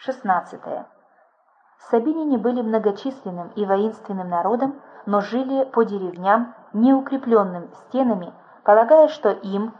16. Сабиняне были многочисленным и воинственным народом, но жили по деревням, неукрепленным стенами, полагая, что им,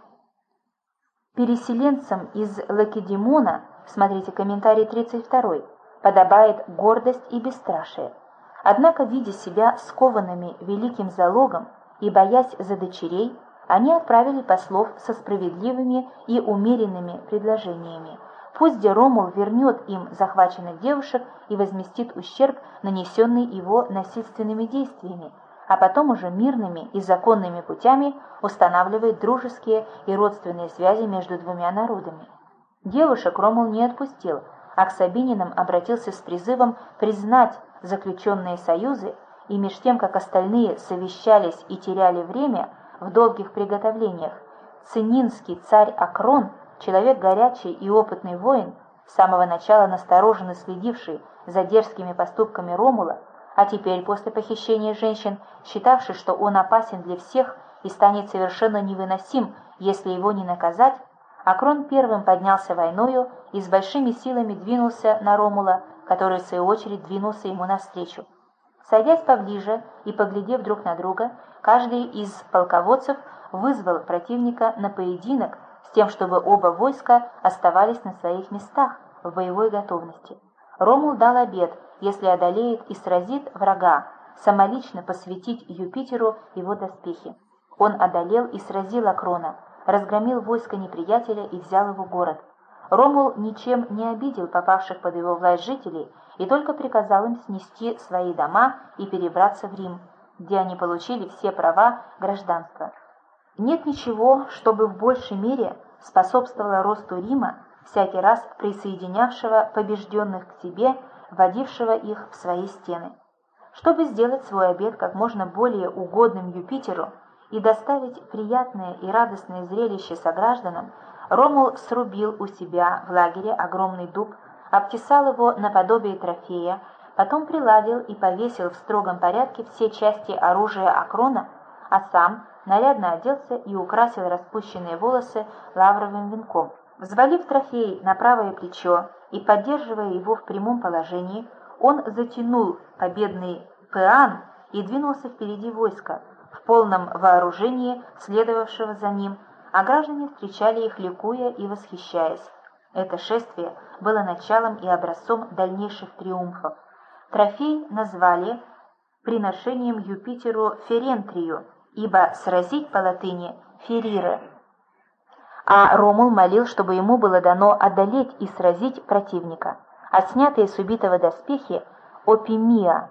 переселенцам из Лакедемона, смотрите комментарий 32, подобает гордость и бесстрашие. Однако, видя себя скованными великим залогом и боясь за дочерей, они отправили послов со справедливыми и умеренными предложениями. Пусть Ромул вернет им захваченных девушек и возместит ущерб, нанесенный его насильственными действиями, а потом уже мирными и законными путями устанавливает дружеские и родственные связи между двумя народами. Девушек Ромул не отпустил, а к сабининам обратился с призывом признать заключенные союзы, и меж тем, как остальные совещались и теряли время в долгих приготовлениях, цининский царь Акрон, человек горячий и опытный воин, с самого начала настороженно следивший за дерзкими поступками Ромула, а теперь, после похищения женщин, считавший, что он опасен для всех и станет совершенно невыносим, если его не наказать, Акрон первым поднялся войною и с большими силами двинулся на Ромула, который, в свою очередь, двинулся ему навстречу. Садясь поближе и поглядев друг на друга, каждый из полководцев вызвал противника на поединок с тем, чтобы оба войска оставались на своих местах в боевой готовности. Ромул дал обет, если одолеет и сразит врага, самолично посвятить Юпитеру его доспехи. Он одолел и сразил Акрона, разгромил войско неприятеля и взял его город. Ромул ничем не обидел попавших под его власть жителей и только приказал им снести свои дома и перебраться в Рим, где они получили все права гражданства. Нет ничего, чтобы в большей мере способствовало росту Рима, всякий раз присоединявшего побежденных к себе, вводившего их в свои стены. Чтобы сделать свой обет как можно более угодным Юпитеру и доставить приятное и радостное зрелище согражданам, Ромул срубил у себя в лагере огромный дуб, обтесал его наподобие трофея, потом приладил и повесил в строгом порядке все части оружия Акрона, а сам нарядно оделся и украсил распущенные волосы лавровым венком. Взвалив трофей на правое плечо и поддерживая его в прямом положении, он затянул победный пеан и двинулся впереди войска, в полном вооружении следовавшего за ним, а граждане встречали их, ликуя и восхищаясь. Это шествие было началом и образцом дальнейших триумфов. Трофей назвали приношением Юпитеру Ферентрию, ибо сразить по латыни «ферире». А Ромул молил, чтобы ему было дано одолеть и сразить противника, а снятые с убитого доспехи «опимия».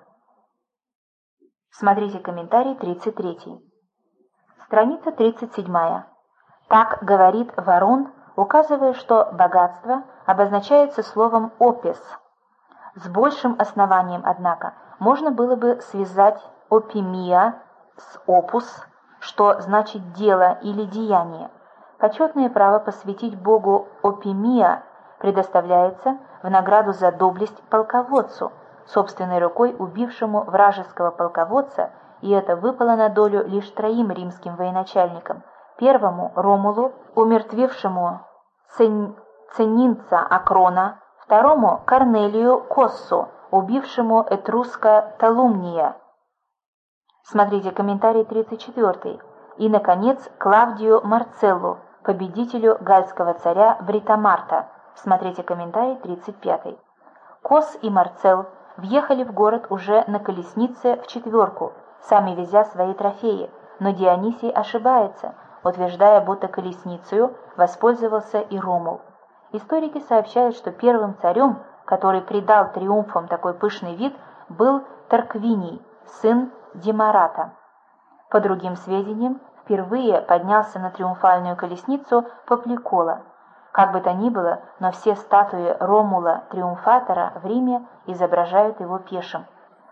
Смотрите комментарий 33. Страница 37. Так говорит Варун, указывая, что богатство обозначается словом «опис». С большим основанием, однако, можно было бы связать «опимия» с «опус», что значит «дело» или «деяние». Почетное право посвятить Богу «опимия» предоставляется в награду за доблесть полководцу, собственной рукой убившему вражеского полководца, и это выпало на долю лишь 3 римским военачальникам: первому Ромулу, умертвившему ценинца Акрона, второму Корнелию Коссу, убившему этруска Талумния. Смотрите комментарий 34. И, наконец, Клавдию Марцеллу, победителю гальского царя Бритомарта. Смотрите комментарий 35. Кос и Марцелл въехали в город уже на колеснице в 4, сами везя свои трофеи, но Дионисий ошибается, утверждая, будто колесницею воспользовался и Ромул. Историки сообщают, что первым царем, который придал триумфам такой пышный вид, был Тарквиний, сын Демарата. По другим сведениям, впервые поднялся на триумфальную колесницу Папликола. Как бы то ни было, но все статуи Ромула Триумфатора в Риме изображают его пешим.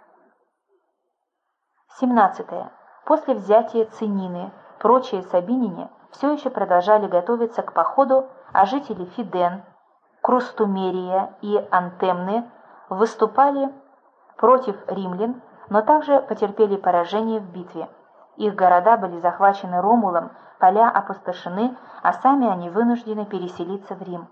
17. После взятия Цинины прочие сабиняне все еще продолжали готовиться к походу, а жители Фиден, Крустумерия и Антемны выступали против римлян, но также потерпели поражение в битве. Их города были захвачены Ромулом, поля опустошены, а сами они вынуждены переселиться в Рим.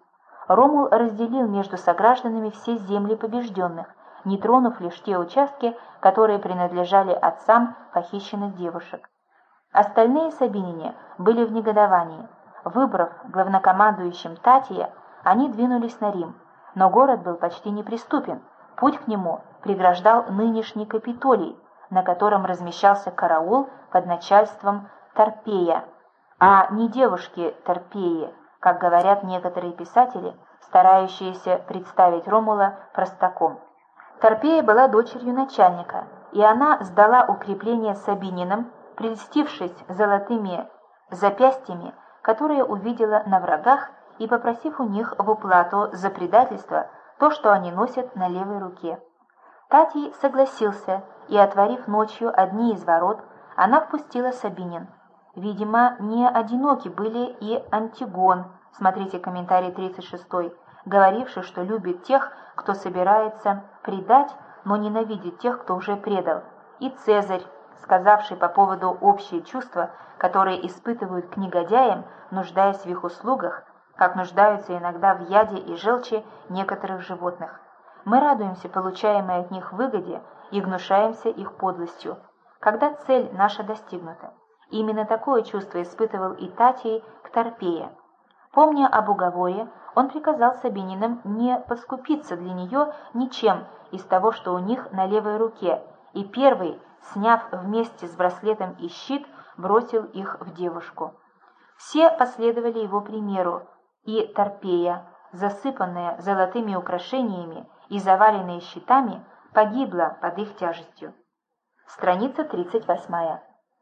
Ромул разделил между согражданами все земли побежденных, не тронув лишь те участки, которые принадлежали отцам похищенных девушек. Остальные сабиняне были в негодовании. Выбрав главнокомандующим Татия, они двинулись на Рим, но город был почти неприступен. Путь к нему преграждал нынешний Капитолий, на котором размещался караул под начальством Тарпея, а не девушки Тарпеи, как говорят некоторые писатели, старающиеся представить Ромула простаком. Тарпея была дочерью начальника, и она сдала укрепление сабининам, прельстившись золотыми запястьями, которые увидела на врагах, и попросив у них в уплату за предательство то, что они носят на левой руке. Татий согласился, и, отворив ночью одни из ворот, она впустила сабинин. Видимо, не одиноки были и Антигон, смотрите комментарий 36, говоривший, что любит тех, кто собирается предать, но ненавидит тех, кто уже предал, и Цезарь, сказавший по поводу общие чувства, которые испытывают к негодяям, нуждаясь в их услугах, как нуждаются иногда в яде и желчи некоторых животных. Мы радуемся получаемой от них выгоде и гнушаемся их подлостью, когда цель наша достигнута. Именно такое чувство испытывал и Татий к Тарпее. Помня об уговоре, он приказал сабининам не поскупиться для нее ничем из того, что у них на левой руке, и первый, сняв вместе с браслетом и щит, бросил их в девушку. Все последовали его примеру, и Тарпея, засыпанная золотыми украшениями и заваленная щитами, погибла под их тяжестью. Страница 38.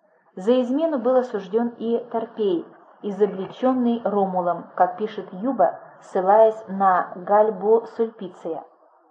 За измену был осужден и Тарпей, изобличенный Ромулом, как пишет Юба, ссылаясь на Гальбу Сульпиция.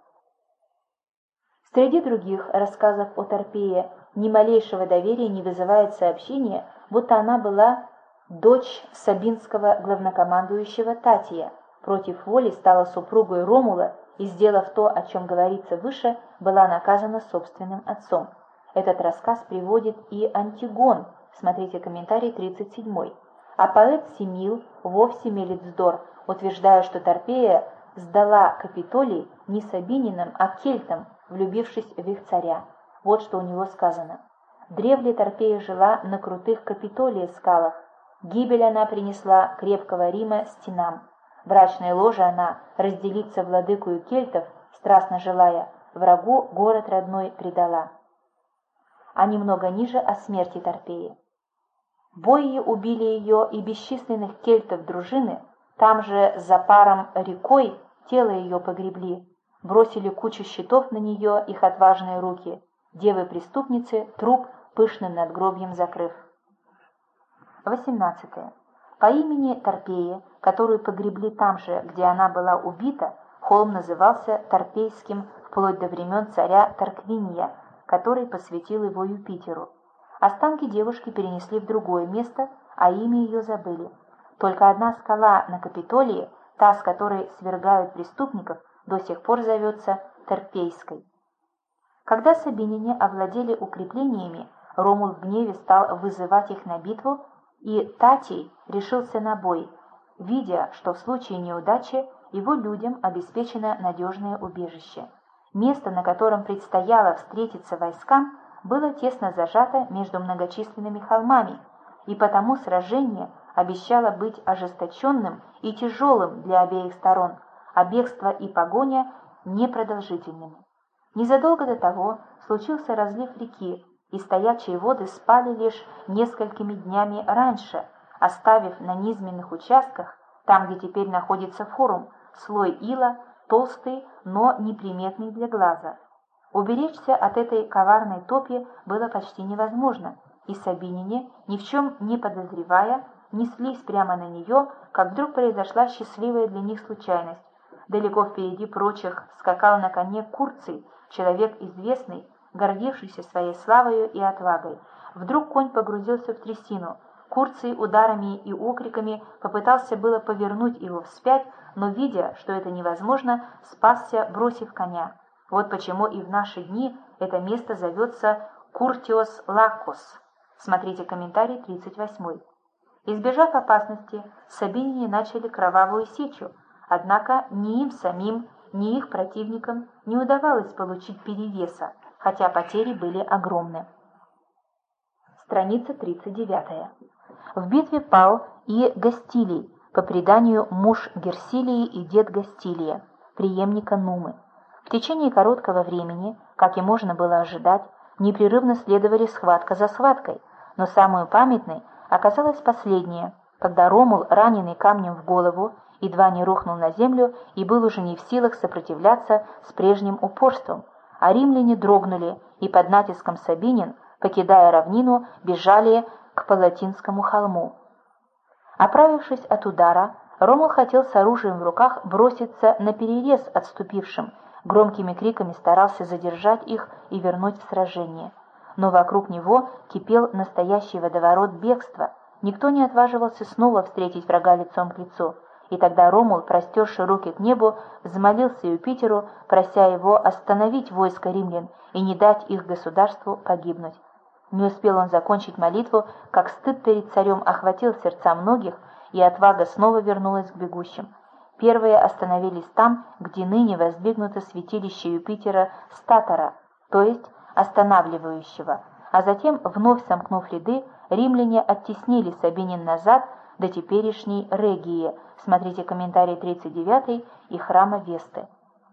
Среди других рассказов о Тарпее ни малейшего доверия не вызывает сообщение, будто она была дочь сабинского главнокомандующего Татия, против воли стала супругой Ромула и, сделав то, о чем говорится выше, была наказана собственным отцом. Этот рассказ приводит и Антигон, смотрите комментарий 37. А поэт Семил вовсе мелет вздор, утверждая, что Тарпея сдала Капитолий не сабининам, а кельтам, влюбившись в их царя. Вот что у него сказано. «Древле Тарпея жила на крутых Капитолия скалах. Гибель она принесла крепкого Рима стенам. Брачное ложе она разделиться владыкою кельтов, страстно желая, врагу город родной предала». А немного ниже о смерти Тарпеи. Бои убили ее и бесчисленных кельтов дружины, там же за паром рекой тело ее погребли, бросили кучу щитов на нее их отважные руки, девы-преступницы труп пышным надгробьем закрыв. 18. По имени Тарпеи, которую погребли там же, где она была убита, холм назывался Тарпейским вплоть до времен царя Тарквиния, который посвятил его Юпитеру. Останки девушки перенесли в другое место, а имя ее забыли. Только одна скала на Капитолии, та, с которой свергают преступников, до сих пор зовется Тарпейской. Когда сабиняне овладели укреплениями, Ромул в гневе стал вызывать их на битву, и Татий решился на бой, видя, что в случае неудачи его людям обеспечено надежное убежище. Место, на котором предстояло встретиться войскам, было тесно зажато между многочисленными холмами, и потому сражение обещало быть ожесточенным и тяжелым для обеих сторон, а бегство и погоня непродолжительными. Незадолго до того случился разлив реки, и стоячие воды спали лишь несколькими днями раньше, оставив на низменных участках, там, где теперь находится форум, слой ила, толстый, но неприметный для глаза. Уберечься от этой коварной топи было почти невозможно, и сабиняне, ни в чем не подозревая, неслись прямо на нее, как вдруг произошла счастливая для них случайность. Далеко впереди прочих скакал на коне Курций, человек известный, гордившийся своей славою и отвагой. Вдруг конь погрузился в трясину. Курций ударами и окриками попытался было повернуть его вспять, но, видя, что это невозможно, спасся, бросив коня. Вот почему и в наши дни это место зовется Куртиос Лаккос. Смотрите комментарий 38. Избежав опасности, сабиняне начали кровавую сечу. Однако ни им самим, ни их противникам не удавалось получить перевеса, хотя потери были огромны. Страница 39. В битве пал и Гастилий, по преданию муж Герсилии и дед Гастилия, преемника Нумы. В течение короткого времени, как и можно было ожидать, непрерывно следовали схватка за схваткой, но самой памятной оказалась последняя, когда Ромул, раненый камнем в голову, едва не рухнул на землю и был уже не в силах сопротивляться с прежним упорством, а римляне дрогнули и под натиском Сабинин, покидая равнину, бежали к Палатинскому холму. Оправившись от удара, Ромул хотел с оружием в руках броситься на перерез отступившим, громкими криками старался задержать их и вернуть в сражение. Но вокруг него кипел настоящий водоворот бегства, никто не отваживался снова встретить врага лицом к лицу, и тогда Ромул, простерши руки к небу, взмолился Юпитеру, прося его остановить войско римлян и не дать их государству погибнуть. Не успел он закончить молитву, как стыд перед царем охватил сердца многих, и отвага снова вернулась к бегущим. Первые остановились там, где ныне воздвигнуто святилище Юпитера Статора, то есть останавливающего, а затем, вновь сомкнув ряды, римляне оттеснили Сабинин назад до теперешней Регии, смотрите комментарий 39 и храма Весты.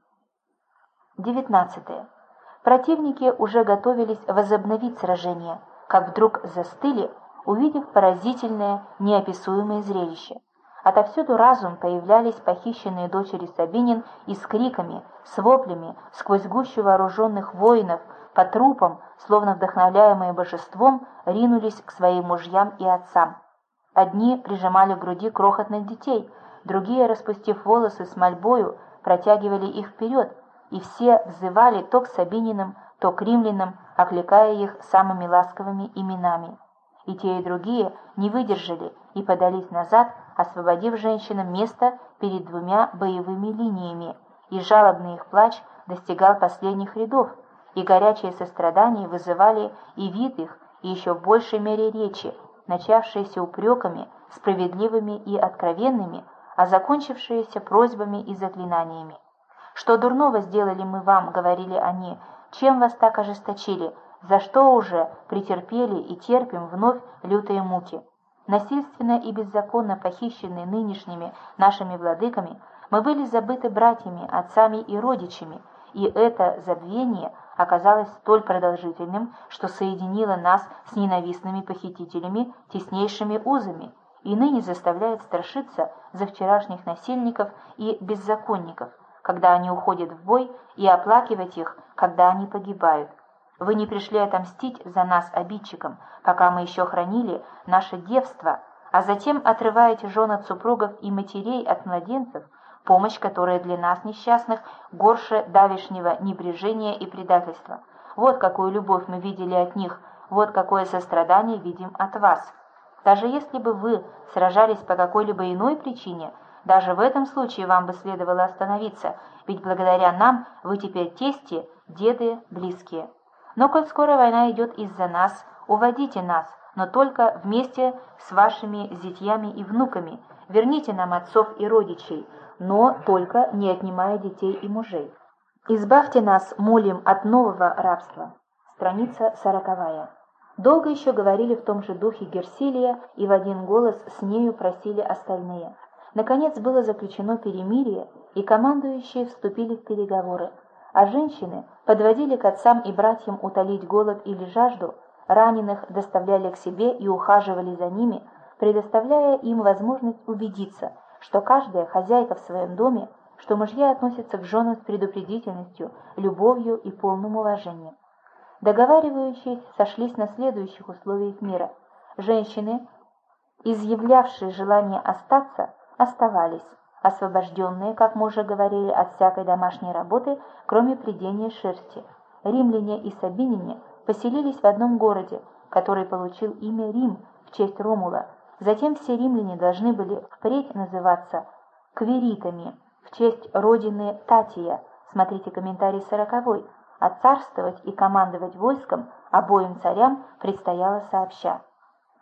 19. Противники уже готовились возобновить сражение, как вдруг застыли, увидев поразительное, неописуемое зрелище. Отовсюду разом появлялись похищенные дочери Сабинин и с криками, с воплями, сквозь гущу вооруженных воинов, по трупам, словно вдохновляемые божеством, ринулись к своим мужьям и отцам. Одни прижимали к груди крохотных детей, другие, распустив волосы с мольбою, протягивали их вперед, и все взывали то к Сабининым, то к римлянам, окликая их самыми ласковыми именами. И те, и другие не выдержали и подались назад, освободив женщинам место перед двумя боевыми линиями, и жалобный их плач достигал последних рядов, и горячее сострадание вызывали и вид их, и еще в большей мере речи, начавшиеся упреками, справедливыми и откровенными, а закончившиеся просьбами и заклинаниями. «Что дурного сделали мы вам?» — говорили они. «Чем вас так ожесточили? За что уже претерпели и терпим вновь лютые муки? Насильственно и беззаконно похищенные нынешними нашими владыками, мы были забыты братьями, отцами и родичами, и это забвение оказалось столь продолжительным, что соединило нас с ненавистными похитителями теснейшими узами, и ныне заставляет страшиться за вчерашних насильников и беззаконников, когда они уходят в бой, и оплакивать их, когда они погибают. Вы не пришли отомстить за нас обидчикам, пока мы еще хранили наше девство, а затем отрываете жен от супругов и матерей от младенцев, помощь, которая для нас, несчастных, горше давешнего небрежения и предательства. Вот какую любовь мы видели от них, вот какое сострадание видим от вас. Даже если бы вы сражались по какой-либо иной причине, даже в этом случае вам бы следовало остановиться, ведь благодаря нам вы теперь тести, деды, близкие. Но коль скоро война идет из-за нас, уводите нас, но только вместе с вашими зятьями и внуками, верните нам отцов и родичей, но только не отнимая детей и мужей. Избавьте нас, молим, от нового рабства. Страница 40. Долго еще говорили в том же духе Герсилия, и в один голос с нею просили остальные. Наконец было заключено перемирие, и командующие вступили в переговоры, а женщины подводили к отцам и братьям утолить голод или жажду, раненых доставляли к себе и ухаживали за ними, предоставляя им возможность убедиться, что каждая хозяйка в своем доме, что мужья относятся к женам с предупредительностью, любовью и полным уважением. Договаривающиеся сошлись на следующих условиях мира. Женщины, изъявлявшие желание остаться, оставались, освобожденные, как мы уже говорили, от всякой домашней работы, кроме прядения шерсти. Римляне и сабиняне поселились в одном городе, который получил имя Рим в честь Ромула. Затем все римляне должны были впредь называться квиритами в честь родины Татия, смотрите комментарий 40, а царствовать и командовать войском обоим царям предстояло сообща.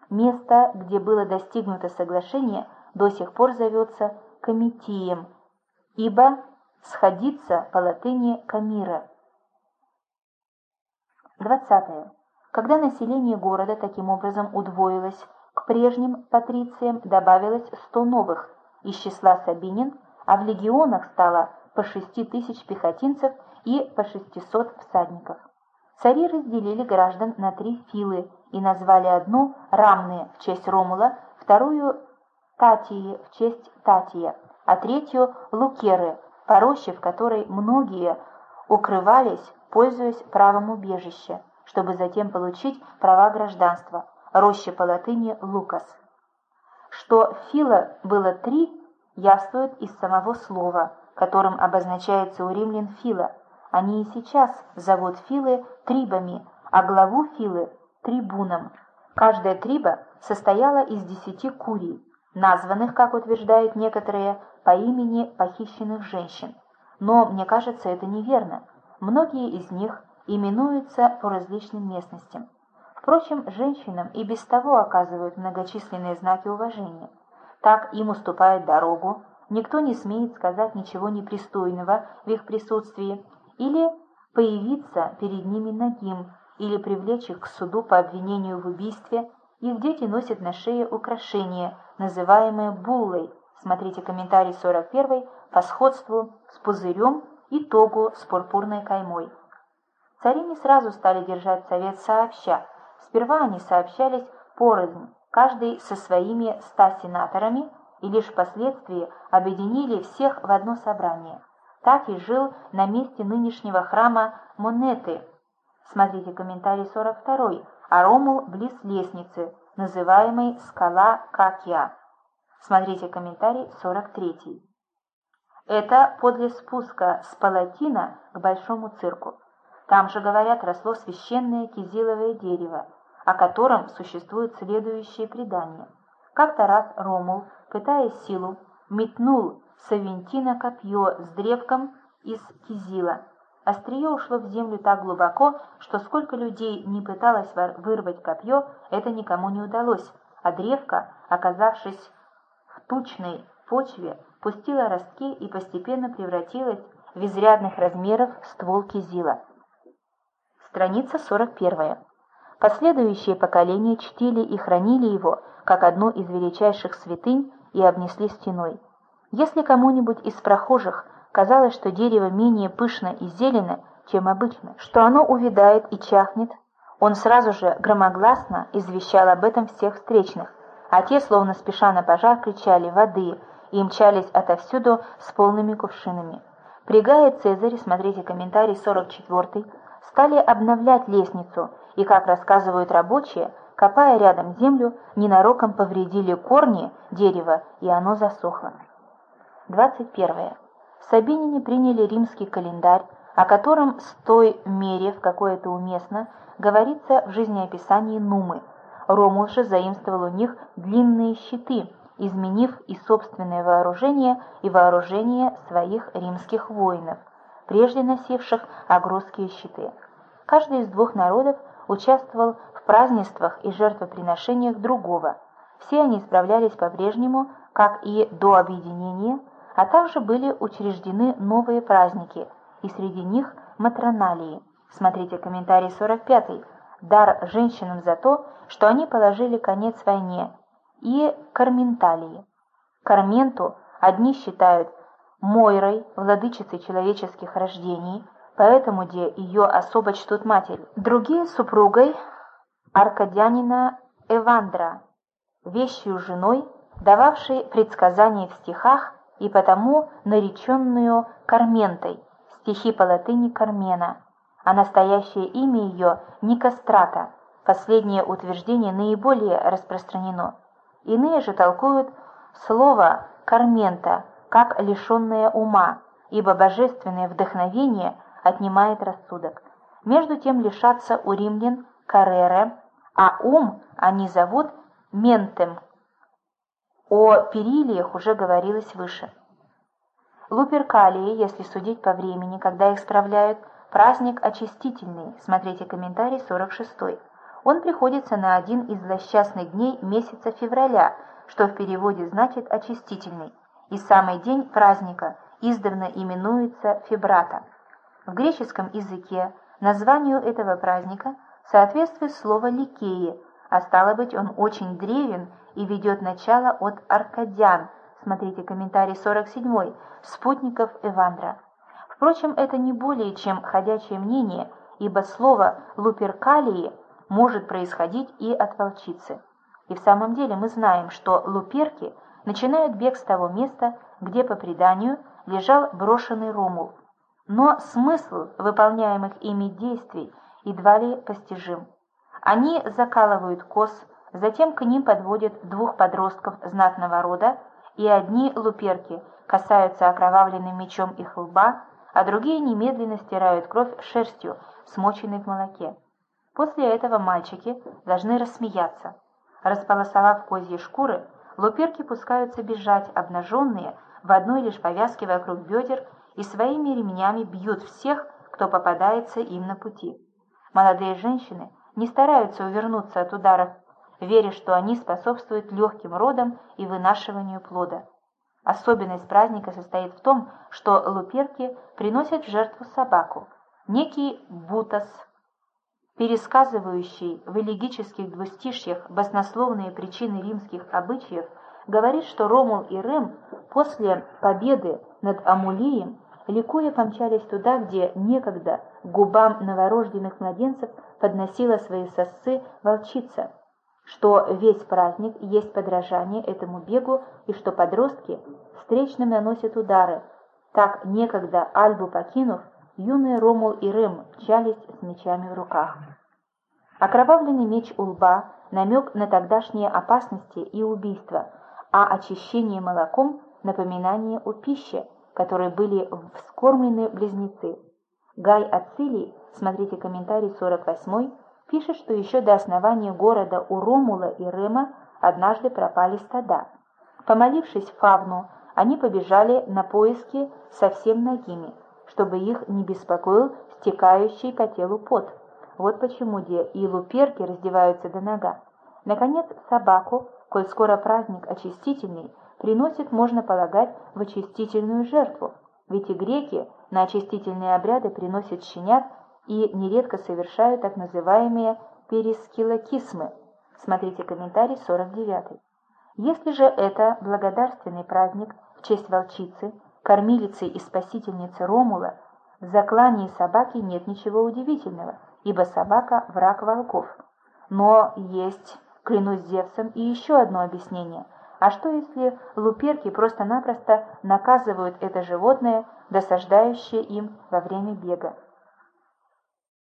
Место, где было достигнуто соглашение, до сих пор зовется Комитием, ибо сходится по латыни камира. 20. Когда население города таким образом удвоилось, к прежним патрициям добавилось 100 новых из числа сабинин, а в легионах стало по 6000 пехотинцев и по 600 всадников. Цари разделили граждан на 3 филы и назвали одну Рамные в честь Ромула, вторую Татии в честь Татия, а третью Лукеры, по роще в которой многие укрывались, пользуясь правом убежища, чтобы затем получить права гражданства, роща по латыни «лукас». Что фила было 3, явствует из самого слова, которым обозначается у римлян фила. Они и сейчас зовут филы трибами, а главу филы – трибуном. Каждая триба состояла из 10 курий, названных, как утверждают некоторые, по имени похищенных женщин. Но, мне кажется, это неверно. Многие из них именуются по различным местностям. Впрочем, женщинам и без того оказывают многочисленные знаки уважения. Так им уступают дорогу, никто не смеет сказать ничего непристойного в их присутствии, или появиться перед ними нагим, или привлечь их к суду по обвинению в убийстве. Их дети носят на шее украшение, называемое буллой, смотрите комментарий 41, по сходству с пузырем и тогу с пурпурной каймой. Цари не сразу стали держать совет сообща. Сперва они сообщались порознь, каждый со своими 100 сенаторами, и лишь впоследствии объединили всех в одно собрание. Так и жил на месте нынешнего храма Монеты, смотрите комментарий 42, а Ромул близ лестницы, называемой Скала Какия, смотрите комментарий 43. Это подле спуска с Палатина к Большому цирку. Там же, говорят, росло священное кизиловое дерево, о котором существует следующее предание. Как-то раз Ромул, пытаясь силу, метнул с Авентина копье с древком из кизила. Острие ушло в землю так глубоко, что сколько людей не пыталось вырвать копье, это никому не удалось, а древко, оказавшись в тучной почве, пустило ростки и постепенно превратилось в изрядных размеров ствол кизила. Страница 41. Последующие поколения чтили и хранили его как одну из величайших святынь и обнесли стеной. Если кому-нибудь из прохожих казалось, что дерево менее пышно и зелено, чем обычно, что оно увядает и чахнет, он сразу же громогласно извещал об этом всех встречных, а те, словно спеша на пожар, кричали «воды» и мчались отовсюду с полными кувшинами. При Гае Цезаре, смотрите комментарий 44, стали обновлять лестницу, и, как рассказывают рабочие, копая рядом землю, ненароком повредили корни дерева, и оно засохло. 21. Сабиняне приняли римский календарь, о котором с той мере, в какой это уместно, говорится в жизнеописании Нумы. Ромул же заимствовал у них длинные щиты, изменив и собственное вооружение, и вооружение своих римских воинов, прежде носивших агросские щиты. Каждый из двух народов участвовал в празднествах и жертвоприношениях другого. Все они справлялись по-прежнему, как и до объединения, а также были учреждены новые праздники, и среди них матроналии. Смотрите комментарий 45. Дар женщинам за то, что они положили конец войне, и карменталии. Карменту одни считают Мойрой, владычицей человеческих рождений, поэтому где ее особо чтут матери. Другие супругой аркадянина Эвандра, вещью женой, дававшей предсказания в стихах и потому нареченную Карментой, стихи по латыни Кармена, а настоящее имя ее Никострата, последнее утверждение наиболее распространено. Иные же толкуют слово «кармента» как лишенное ума, ибо божественное вдохновение отнимает рассудок. Между тем лишатся у римлян карере, а ум они зовут ментем. О перилиях уже говорилось выше. Луперкалии, если судить по времени, когда их справляют, праздник очистительный, смотрите комментарий 46. Он приходится на один из злосчастных дней месяца февраля, что в переводе значит очистительный, и самый день праздника, издавна именуется фебрата. В греческом языке названию этого праздника соответствует слово «ликеи», а стало быть, он очень древен и ведет начало от аркадян, смотрите комментарий 47, спутников Эвандра. Впрочем, это не более чем ходячее мнение, ибо слово «луперкалии» может происходить и от волчицы. И в самом деле мы знаем, что луперки начинают бег с того места, где, по преданию, лежал брошенный Ромул. Но смысл выполняемых ими действий едва ли постижим. Они закалывают коз, затем к ним подводят двух подростков знатного рода, и одни луперки касаются окровавленным мечом их лба, а другие немедленно стирают кровь шерстью, смоченной в молоке. После этого мальчики должны рассмеяться. Располосовав козьи шкуры, луперки пускаются бежать, обнаженные, в одной лишь повязке вокруг бедер, и своими ремнями бьют всех, кто попадается им на пути. Молодые женщины не стараются увернуться от ударов, веря, что они способствуют легким родам и вынашиванию плода. Особенность праздника состоит в том, что луперки приносят в жертву собаку. Некий Бутас, пересказывающий в элегических двустишьях баснословные причины римских обычаев, говорит, что Ромул и Рем после победы над Амулием ликуя помчались туда, где некогда к губам новорожденных младенцев подносила свои сосцы волчица, что весь праздник есть подражание этому бегу и что подростки встречным наносят удары. Так некогда, Альбу покинув, юные Ромул и Рем мчались с мечами в руках. Окровавленный меч у лба – намек на тогдашние опасности и убийства, а очищение молоком – напоминание о пище, которой были вскормлены близнецы. Гай Ацилий, смотрите комментарий 48, пишет, что еще до основания города у Ромула и Рема однажды пропали стада. Помолившись Фавну, они побежали на поиски совсем нагими, чтобы их не беспокоил стекающий по телу пот. Вот почему и луперки раздеваются до нога. Наконец, собаку, коль скоро праздник очистительный, приносит, можно полагать, в очистительную жертву, ведь и греки на очистительные обряды приносят щенят и нередко совершают так называемые перискилокисмы. Смотрите комментарий 49. Если же это благодарственный праздник в честь волчицы, кормилицы и спасительницы Ромула, в заклании собаки нет ничего удивительного, ибо собака – враг волков. Но есть, клянусь Зевсом, и еще одно объяснение. А что если луперки просто-напросто наказывают это животное, досаждающее им во время бега?